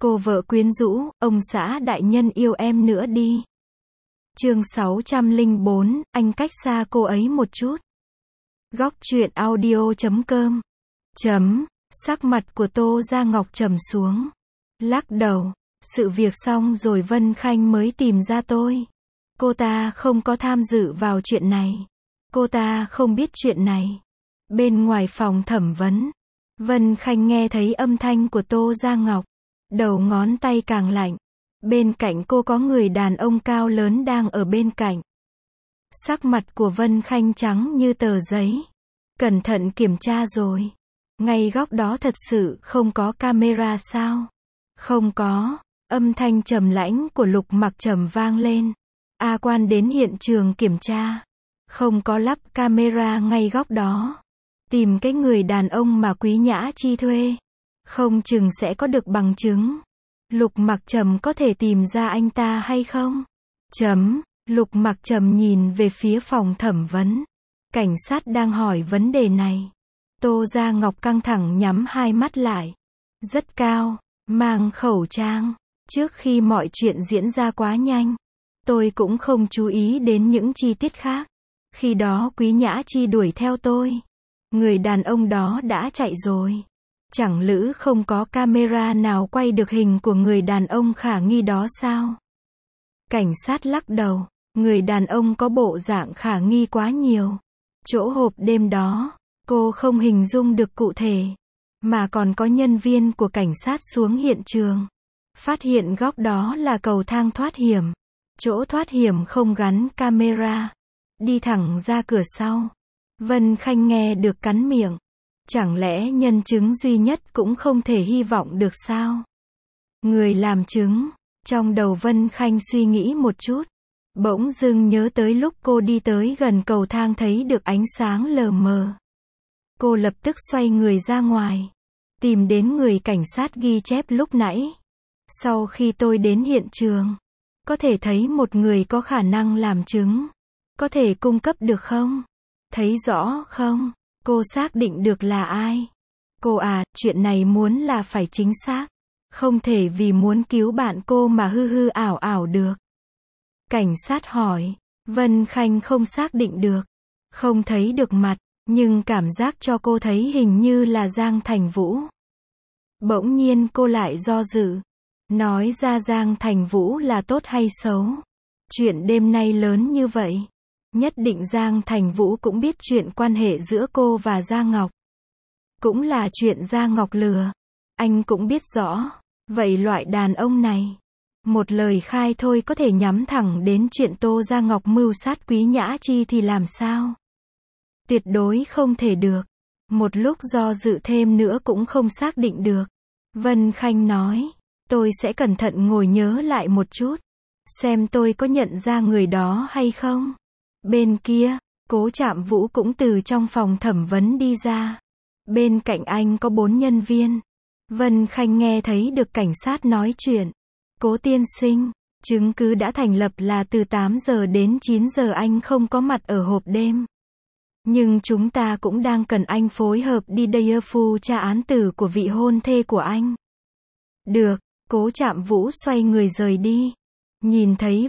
Cô vợ quyến rũ, ông xã đại nhân yêu em nữa đi. Chương 604, anh cách xa cô ấy một chút. Góc truyện audio.com. Sắc mặt của Tô Gia Ngọc trầm xuống. Lắc đầu. Sự việc xong rồi Vân Khanh mới tìm ra tôi. Cô ta không có tham dự vào chuyện này. Cô ta không biết chuyện này. Bên ngoài phòng thẩm vấn, Vân Khanh nghe thấy âm thanh của Tô Gia Ngọc. Đầu ngón tay càng lạnh. Bên cạnh cô có người đàn ông cao lớn đang ở bên cạnh. Sắc mặt của Vân Khanh trắng như tờ giấy. Cẩn thận kiểm tra rồi. Ngay góc đó thật sự không có camera sao? Không có. Âm thanh trầm lãnh của Lục Mặc Trầm vang lên. A Quan đến hiện trường kiểm tra. Không có lắp camera ngay góc đó. Tìm cái người đàn ông mà Quý Nhã Chi thuê. Không chừng sẽ có được bằng chứng. Lục Mặc Trầm có thể tìm ra anh ta hay không? Lục Mặc Trầm nhìn về phía phòng thẩm vấn. Cảnh sát đang hỏi vấn đề này. Tô Gia Ngọc căng thẳng nhắm hai mắt lại. Rất cao, mang khẩu trang. Trước khi mọi chuyện diễn ra quá nhanh, tôi cũng không chú ý đến những chi tiết khác. Khi đó Quý Nhã Chi đuổi theo tôi. Người đàn ông đó đã chạy rồi. Chẳng lẽ không có camera nào quay được hình của người đàn ông khả nghi đó sao? Cảnh sát lắc đầu. Người đàn ông có bộ dạng khả nghi quá nhiều. Chỗ hộp đêm đó, cô không hình dung được cụ thể. Mà còn có nhân viên của cảnh sát xuống hiện trường. Phát hiện góc đó là cầu thang thoát hiểm. Chỗ thoát hiểm không gắn camera. Đi thẳng ra cửa sau. Vân Khanh nghe được cắn miệng. Chẳng lẽ nhân chứng duy nhất cũng không thể hy vọng được sao? Người làm chứng. Trong đầu Vân Khanh suy nghĩ một chút. Bỗng dưng nhớ tới lúc cô đi tới gần cầu thang thấy được ánh sáng lờ mờ. Cô lập tức xoay người ra ngoài. Tìm đến người cảnh sát ghi chép lúc nãy. Sau khi tôi đến hiện trường, có thể thấy một người có khả năng làm chứng. Có thể cung cấp được không? Thấy rõ không? Cô xác định được là ai? Cô à, chuyện này muốn là phải chính xác. Không thể vì muốn cứu bạn cô mà hư hư ảo ảo được. Cảnh sát hỏi. Vân Khanh không xác định được. Không thấy được mặt, nhưng cảm giác cho cô thấy hình như là Giang Thành Vũ. Bỗng nhiên cô lại do dự. Nói ra Giang Thành Vũ là tốt hay xấu? Chuyện đêm nay lớn như vậy. Nhất định Giang Thành Vũ cũng biết chuyện quan hệ giữa cô và Gia Ngọc. Cũng là chuyện Gia Ngọc lừa. Anh cũng biết rõ. Vậy loại đàn ông này, một lời khai thôi có thể nhắm thẳng đến chuyện Tô Gia Ngọc mưu sát Quý Nhã Chi thì làm sao? Tuyệt đối không thể được. Một lúc do dự thêm nữa cũng không xác định được. Vân Khanh nói, tôi sẽ cẩn thận ngồi nhớ lại một chút. Xem tôi có nhận ra người đó hay không. Bên kia, Cố Trạm Vũ cũng từ trong phòng thẩm vấn đi ra. Bên cạnh anh có 4 nhân viên. Vân Khanh nghe thấy được cảnh sát nói chuyện. Cố tiên sinh, chứng cứ đã thành lập là từ 8 giờ đến 9 giờ anh không có mặt ở hộp đêm. Nhưng chúng ta cũng đang cần anh phối hợp đi Daefu tra án tử của vị hôn thê của anh. Được, Cố Trạm Vũ xoay người rời đi. Nhìn thấy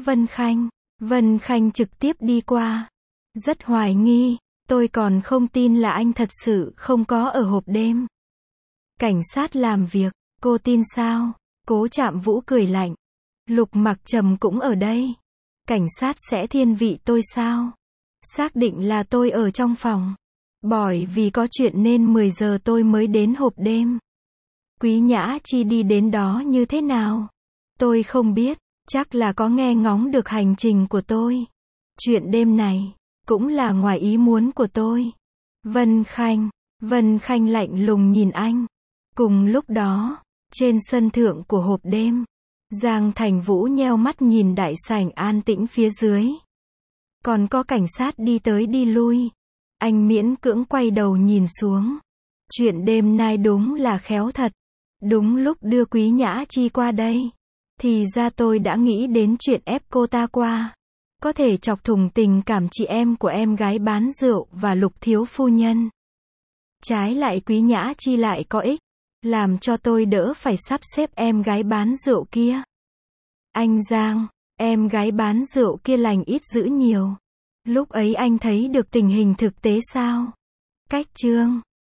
Vân Khanh trực tiếp đi qua. Rất hoài nghi, tôi còn không tin là anh thật sự không có ở hộp đêm. Cảnh sát làm việc, cô tin sao? Cố Trạm Vũ cười lạnh. Lục Mặc Trầm cũng ở đây. Cảnh sát sẽ thiên vị tôi sao? Xác định là tôi ở trong phòng. Bởi vì có chuyện nên 10 giờ tôi mới đến hộp đêm. Quý Nhã Chi đi đến đó như thế nào? Tôi không biết, chắc là có nghe ngóng được hành trình của tôi. Chuyện đêm này, cũng là ngoài ý muốn của tôi. Vân Khanh lạnh lùng nhìn anh. Cùng lúc đó, trên sân thượng của hộp đêm, Giang Thành Vũ nheo mắt nhìn đại sảnh an tĩnh phía dưới. Còn có cảnh sát đi tới đi lui. Anh miễn cưỡng quay đầu nhìn xuống. Chuyện đêm nay đúng là khéo thật. Đúng lúc đưa Quý Nhã Chi qua đây, thì ra tôi đã nghĩ đến chuyện ép cô ta qua. Có thể chọc thủng tình cảm chị em của em gái bán rượu và Lục thiếu phu nhân. Trái lại Quý Nhã Chi lại có ích. Làm cho tôi đỡ phải sắp xếp em gái bán rượu kia. Anh Giang, em gái bán rượu kia lành ít dữ nhiều. Lúc ấy anh thấy được tình hình thực tế sao? Cách chương